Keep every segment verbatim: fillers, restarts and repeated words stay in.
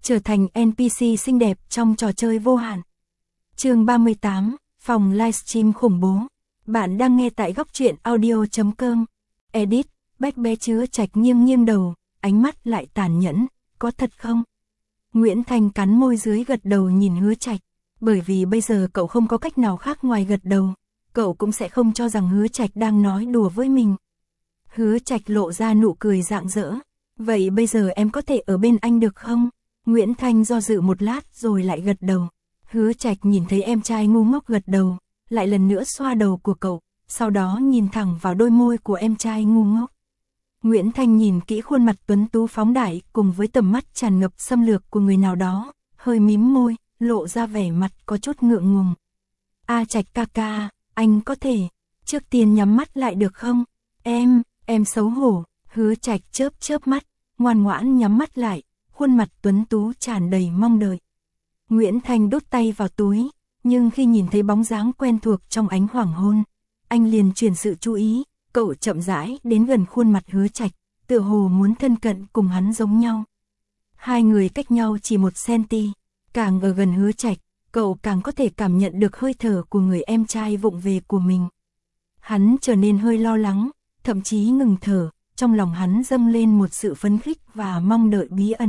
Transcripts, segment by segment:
trở thành en pê xê xinh đẹp trong trò chơi vô hạn. Chương ba mươi tám, phòng livestream khủng bố. Bạn đang nghe tại góc truyện audio chấm com. Edit, Bách Bé Chứa Trạch nghiêng nghiêng đầu, ánh mắt lại tàn nhẫn, có thật không? Nguyễn Thanh cắn môi dưới gật đầu nhìn Hứa Trạch, bởi vì bây giờ cậu không có cách nào khác ngoài gật đầu, cậu cũng sẽ không cho rằng Hứa Trạch đang nói đùa với mình. Hứa Trạch lộ ra nụ cười rạng rỡ, vậy bây giờ em có thể ở bên anh được không? Nguyễn Thanh do dự một lát rồi lại gật đầu. Hứa Trạch nhìn thấy em trai ngu ngốc gật đầu, lại lần nữa xoa đầu của cậu, sau đó nhìn thẳng vào đôi môi của em trai ngu ngốc. Nguyễn Thanh nhìn kỹ khuôn mặt tuấn tú phóng đại cùng với tầm mắt tràn ngập xâm lược của người nào đó, hơi mím môi, lộ ra vẻ mặt có chút ngượng ngùng. A Trạch ca ca, anh có thể, trước tiên nhắm mắt lại được không? Em, em xấu hổ. Hứa Trạch chớp chớp mắt, ngoan ngoãn nhắm mắt lại, khuôn mặt tuấn tú tràn đầy mong đợi. Nguyễn Thanh đút tay vào túi, nhưng khi nhìn thấy bóng dáng quen thuộc trong ánh hoàng hôn, anh liền chuyển sự chú ý, cậu chậm rãi đến gần khuôn mặt Hứa Trạch, tựa hồ muốn thân cận cùng hắn giống nhau. Hai người cách nhau chỉ một centi, càng ở gần Hứa Trạch, cậu càng có thể cảm nhận được hơi thở của người em trai vụng về của mình. Hắn trở nên hơi lo lắng, thậm chí ngừng thở, trong lòng hắn dâng lên một sự phấn khích và mong đợi bí ẩn.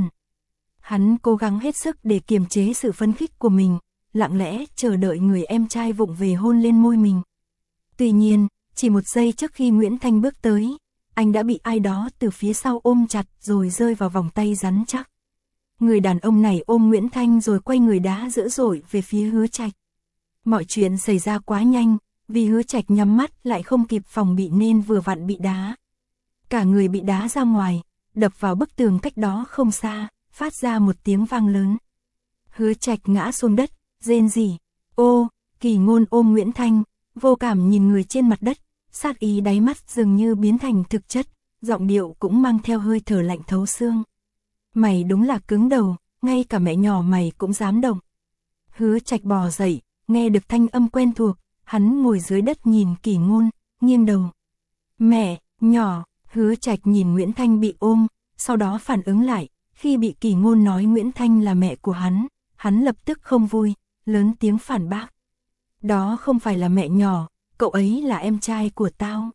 Hắn cố gắng hết sức để kiềm chế sự phấn khích của mình, lặng lẽ chờ đợi người em trai vụng về hôn lên môi mình. Tuy nhiên, chỉ một giây trước khi Nguyễn Thanh bước tới, anh đã bị ai đó từ phía sau ôm chặt rồi rơi vào vòng tay rắn chắc. Người đàn ông này ôm Nguyễn Thanh rồi quay người đá dữ dội về phía Hứa Trạch. Mọi chuyện xảy ra quá nhanh, vì Hứa Trạch nhắm mắt lại không kịp phòng bị nên vừa vặn bị đá. Cả người bị đá ra ngoài, đập vào bức tường cách đó không xa, phát ra một tiếng vang lớn. Hứa Trạch ngã xuống đất, rên rỉ. Ô, Kỳ Ngôn ôm Nguyễn Thanh, vô cảm nhìn người trên mặt đất, sát ý đáy mắt dường như biến thành thực chất, giọng điệu cũng mang theo hơi thở lạnh thấu xương. Mày đúng là cứng đầu, ngay cả mẹ nhỏ mày cũng dám động. Hứa Trạch bò dậy, nghe được thanh âm quen thuộc, hắn ngồi dưới đất nhìn Kỳ Ngôn, nghiêng đầu. Mẹ, nhỏ. Hứa Trạch nhìn Nguyễn Thanh bị ôm, sau đó phản ứng lại, khi bị Kỳ Ngôn nói Nguyễn Thanh là mẹ của hắn, hắn lập tức không vui, lớn tiếng phản bác. Đó không phải là mẹ nhỏ, cậu ấy là em trai của tao.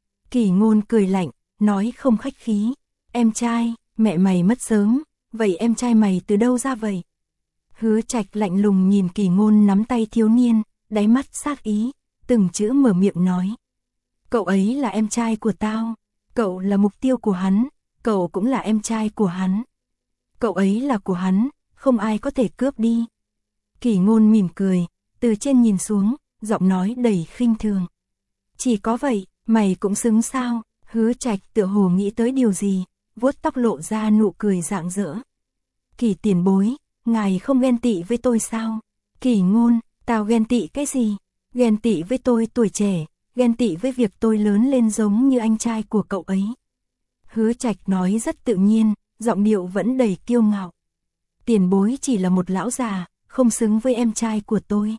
Kỳ Ngôn cười lạnh, nói không khách khí. Em trai, mẹ mày mất sớm, vậy em trai mày từ đâu ra vậy? Hứa Trạch lạnh lùng nhìn Kỳ Ngôn nắm tay thiếu niên, đáy mắt sát ý, từng chữ mở miệng nói. Cậu ấy là em trai của tao. Cậu là mục tiêu của hắn, cậu cũng là em trai của hắn. Cậu ấy là của hắn, không ai có thể cướp đi. Kỳ Ngôn mỉm cười, từ trên nhìn xuống, giọng nói đầy khinh thường. Chỉ có vậy, mày cũng xứng sao? Hứa Trạch tựa hồ nghĩ tới điều gì, vuốt tóc lộ ra nụ cười rạng rỡ. Kỳ tiền bối, ngài không ghen tị với tôi sao? Kỳ Ngôn, tao ghen tị cái gì? Ghen tị với tôi tuổi trẻ. Ghen tị với việc tôi lớn lên giống như anh trai của cậu ấy. Hứa Trạch nói rất tự nhiên, giọng điệu vẫn đầy kiêu ngạo. Tiền bối chỉ là một lão già, không xứng với em trai của tôi.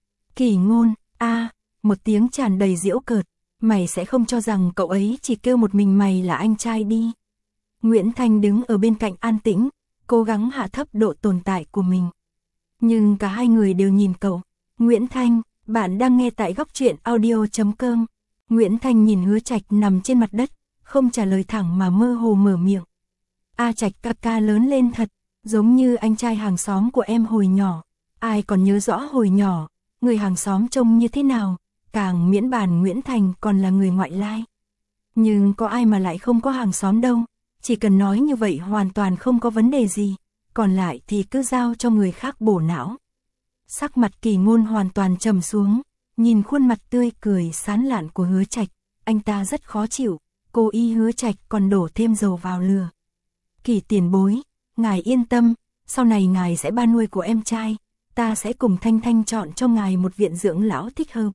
Kỳ Ngôn, a, một tiếng tràn đầy giễu cợt, mày sẽ không cho rằng cậu ấy chỉ kêu một mình mày là anh trai đi. Nguyễn Thanh đứng ở bên cạnh an tĩnh, cố gắng hạ thấp độ tồn tại của mình. Nhưng cả hai người đều nhìn cậu. Nguyễn Thanh, bạn đang nghe tại góc truyện audio chấm com. Nguyễn Thanh nhìn Hứa Trạch nằm trên mặt đất, không trả lời thẳng mà mơ hồ mở miệng. A Trạch ca ca lớn lên thật, giống như anh trai hàng xóm của em hồi nhỏ. Ai còn nhớ rõ hồi nhỏ, người hàng xóm trông như thế nào, càng miễn bàn Nguyễn Thành còn là người ngoại lai. Nhưng có ai mà lại không có hàng xóm đâu, chỉ cần nói như vậy hoàn toàn không có vấn đề gì, còn lại thì cứ giao cho người khác bổ não. Sắc mặt Kỳ Ngôn hoàn toàn trầm xuống, nhìn khuôn mặt tươi cười sán lạn của Hứa Trạch, anh ta rất khó chịu, cố ý Hứa Trạch còn đổ thêm dầu vào lửa. Kỳ tiền bối, ngài yên tâm, sau này ngài sẽ ba nuôi của em trai, ta sẽ cùng Thanh Thanh chọn cho ngài một viện dưỡng lão thích hợp.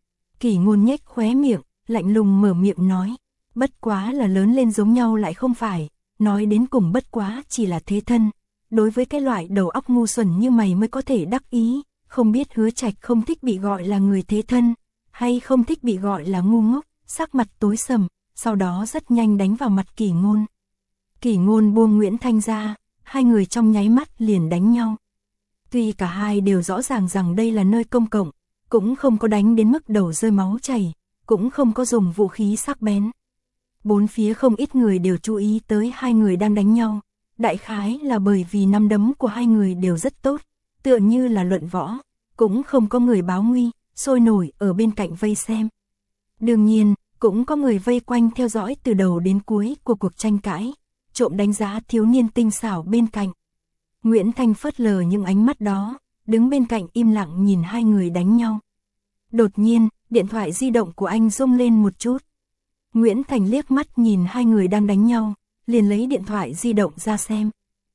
Kỳ Ngôn nhếch khóe miệng, lạnh lùng mở miệng nói, bất quá là lớn lên giống nhau lại không phải, nói đến cùng bất quá chỉ là thế thân. Đối với cái loại đầu óc ngu xuẩn như mày mới có thể đắc ý, không biết Hứa Trạch không thích bị gọi là người thế thân, hay không thích bị gọi là ngu ngốc, sắc mặt tối sầm, sau đó rất nhanh đánh vào mặt Kỳ Ngôn. Kỳ Ngôn buông Nguyễn Thanh ra, hai người trong nháy mắt liền đánh nhau. Tuy cả hai đều rõ ràng rằng đây là nơi công cộng, cũng không có đánh đến mức đầu rơi máu chảy, cũng không có dùng vũ khí sắc bén. Bốn phía không ít người đều chú ý tới hai người đang đánh nhau, đại khái là bởi vì nắm đấm của hai người đều rất tốt, tựa như là luận võ, cũng không có người báo nguy, sôi nổi ở bên cạnh vây xem. Đương nhiên, cũng có người vây quanh theo dõi từ đầu đến cuối của cuộc tranh cãi, trộm đánh giá thiếu niên tinh xảo bên cạnh. Nguyễn Thanh phớt lờ những ánh mắt đó, đứng bên cạnh im lặng nhìn hai người đánh nhau. Đột nhiên, điện thoại di động của anh rung lên một chút. Nguyễn Thành liếc mắt nhìn hai người đang đánh nhau, liền lấy điện thoại di động ra xem.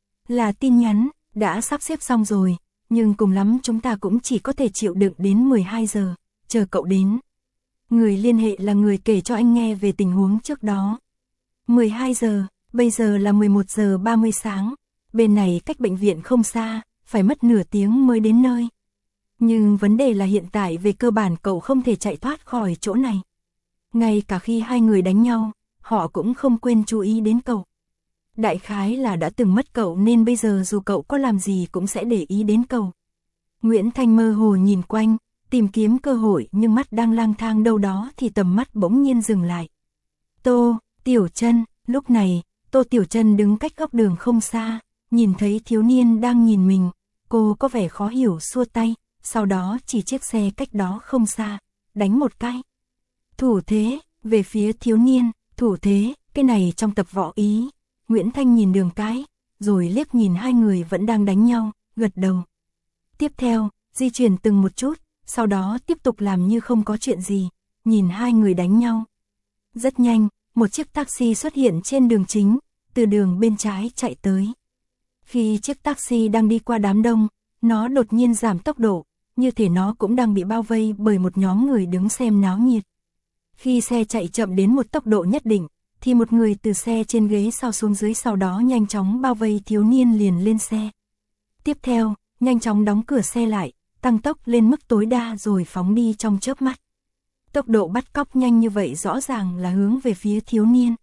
Là tin nhắn, đã sắp xếp xong rồi, nhưng cùng lắm chúng ta cũng chỉ có thể chịu đựng đến mười hai giờ, chờ cậu đến. Người liên hệ là người kể cho anh nghe về tình huống trước đó. mười hai giờ, bây giờ là mười một giờ ba mươi sáng, bên này cách bệnh viện không xa, phải mất nửa tiếng mới đến nơi. Nhưng vấn đề là hiện tại về cơ bản cậu không thể chạy thoát khỏi chỗ này. Ngay cả khi hai người đánh nhau, họ cũng không quên chú ý đến cậu. Đại khái là đã từng mất cậu nên bây giờ dù cậu có làm gì cũng sẽ để ý đến cậu. Nguyễn Thanh mơ hồ nhìn quanh, tìm kiếm cơ hội nhưng mắt đang lang thang đâu đó thì tầm mắt bỗng nhiên dừng lại. Tô Tiểu Chân, lúc này, Tô Tiểu Chân đứng cách góc đường không xa, nhìn thấy thiếu niên đang nhìn mình, cô có vẻ khó hiểu xua tay, sau đó chỉ chiếc xe cách đó không xa, đánh một cái. Thủ thế, về phía thiếu niên, thủ thế, cái này trong tập võ Ý. Nguyễn Thanh nhìn đường cái, rồi liếc nhìn hai người vẫn đang đánh nhau, gật đầu. Tiếp theo, di chuyển từng một chút, sau đó tiếp tục làm như không có chuyện gì, nhìn hai người đánh nhau. Rất nhanh, một chiếc taxi xuất hiện trên đường chính, từ đường bên trái chạy tới. Khi chiếc taxi đang đi qua đám đông, nó đột nhiên giảm tốc độ, như thể nó cũng đang bị bao vây bởi một nhóm người đứng xem náo nhiệt. Khi xe chạy chậm đến một tốc độ nhất định, thì một người từ xe trên ghế sau xuống dưới sau đó nhanh chóng bao vây thiếu niên liền lên xe. Tiếp theo, nhanh chóng đóng cửa xe lại, tăng tốc lên mức tối đa rồi phóng đi trong chớp mắt. Tốc độ bắt cóc nhanh như vậy rõ ràng là hướng về phía thiếu niên.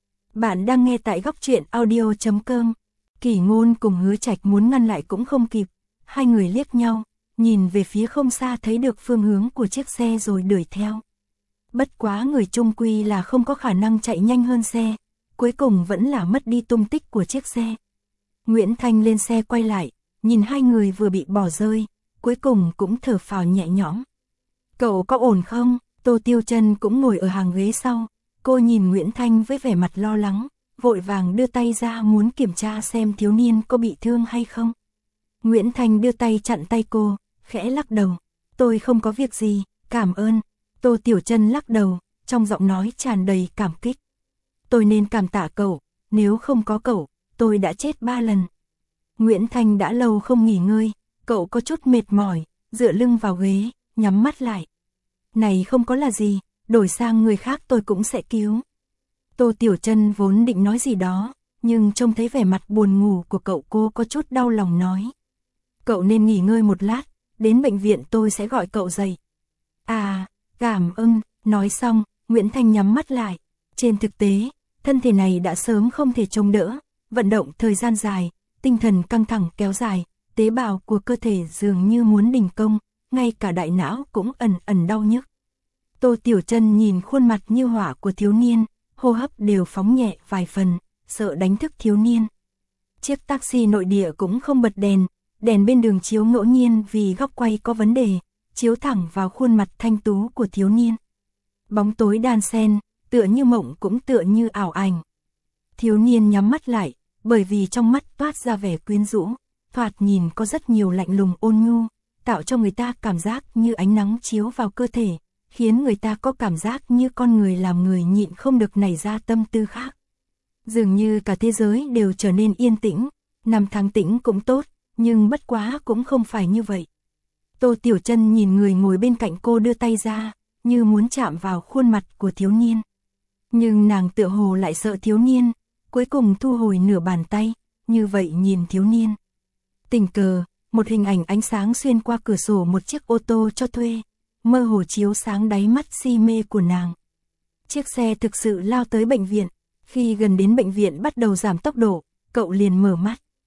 Bạn đang nghe tại góc truyện audio chấm com. Kỷ Ngôn cùng Hứa Trạch muốn ngăn lại cũng không kịp, hai người liếc nhau, nhìn về phía không xa thấy được phương hướng của chiếc xe rồi đuổi theo. Bất quá người chung quy là không có khả năng chạy nhanh hơn xe, cuối cùng vẫn là mất đi tung tích của chiếc xe. Nguyễn Thanh lên xe quay lại, nhìn hai người vừa bị bỏ rơi, cuối cùng cũng thở phào nhẹ nhõm. Cậu có ổn không? Tô Tiêu Chân cũng ngồi ở hàng ghế sau, cô nhìn Nguyễn Thanh với vẻ mặt lo lắng, vội vàng đưa tay ra muốn kiểm tra xem thiếu niên có bị thương hay không. Nguyễn Thanh đưa tay chặn tay cô, khẽ lắc đầu. Tôi không có việc gì, cảm ơn. Tô Tiểu Chân lắc đầu, trong giọng nói tràn đầy cảm kích. Tôi nên cảm tạ cậu, nếu không có cậu, tôi đã chết ba lần. Nguyễn Thanh đã lâu không nghỉ ngơi, cậu có chút mệt mỏi, dựa lưng vào ghế, nhắm mắt lại. Này không có là gì, đổi sang người khác tôi cũng sẽ cứu. Tô Tiểu Chân vốn định nói gì đó, nhưng trông thấy vẻ mặt buồn ngủ của cậu cô có chút đau lòng nói. Cậu nên nghỉ ngơi một lát, đến bệnh viện tôi sẽ gọi cậu dậy. À, cảm ơn, nói xong, Nguyễn Thanh nhắm mắt lại. Trên thực tế, thân thể này đã sớm không thể chống đỡ, vận động thời gian dài, tinh thần căng thẳng kéo dài, tế bào của cơ thể dường như muốn đình công, ngay cả đại não cũng ẩn ẩn đau nhức. Tô Tiểu Chân nhìn khuôn mặt như hỏa của thiếu niên, hô hấp đều phóng nhẹ vài phần, sợ đánh thức thiếu niên. Chiếc taxi nội địa cũng không bật đèn, đèn bên đường chiếu ngẫu nhiên vì góc quay có vấn đề, chiếu thẳng vào khuôn mặt thanh tú của thiếu niên. Bóng tối đan xen, tựa như mộng cũng tựa như ảo ảnh. Thiếu niên nhắm mắt lại, bởi vì trong mắt toát ra vẻ quyến rũ, thoạt nhìn có rất nhiều lạnh lùng ôn nhu, tạo cho người ta cảm giác như ánh nắng chiếu vào cơ thể, khiến người ta có cảm giác như con người làm người nhịn không được nảy ra tâm tư khác. Dường như cả thế giới đều trở nên yên tĩnh, năm tháng tĩnh cũng tốt, nhưng bất quá cũng không phải như vậy. Tô Tiểu Chân nhìn người ngồi bên cạnh cô đưa tay ra, như muốn chạm vào khuôn mặt của thiếu niên. Nhưng nàng tựa hồ lại sợ thiếu niên, cuối cùng thu hồi nửa bàn tay, như vậy nhìn thiếu niên. Tình cờ, một hình ảnh ánh sáng xuyên qua cửa sổ một chiếc ô tô cho thuê, mơ hồ chiếu sáng đáy mắt si mê của nàng. Chiếc xe thực sự lao tới bệnh viện, khi gần đến bệnh viện bắt đầu giảm tốc độ, cậu liền mở mắt.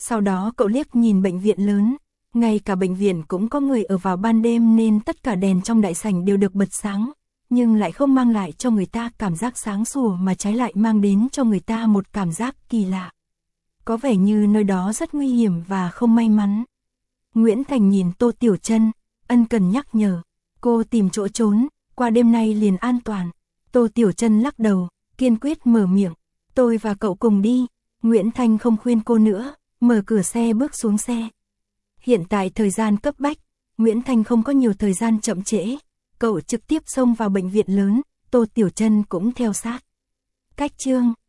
Sau đó cậu liếc nhìn bệnh viện lớn, ngay cả bệnh viện cũng có người ở vào ban đêm nên tất cả đèn trong đại sảnh đều được bật sáng, nhưng lại không mang lại cho người ta cảm giác sáng sủa mà trái lại mang đến cho người ta một cảm giác kỳ lạ. Có vẻ như nơi đó rất nguy hiểm và không may mắn. Nguyễn Thành nhìn Tô Tiểu Trân, ân cần nhắc nhở, cô tìm chỗ trốn, qua đêm nay liền an toàn. Tô Tiểu Trân lắc đầu, kiên quyết mở miệng, tôi và cậu cùng đi. Nguyễn Thành không khuyên cô nữa, mở cửa xe bước xuống xe. Hiện tại thời gian cấp bách, Nguyễn Thành không có nhiều thời gian chậm trễ, cậu trực tiếp xông vào bệnh viện lớn, Tô Tiểu Trân cũng theo sát. Cách chương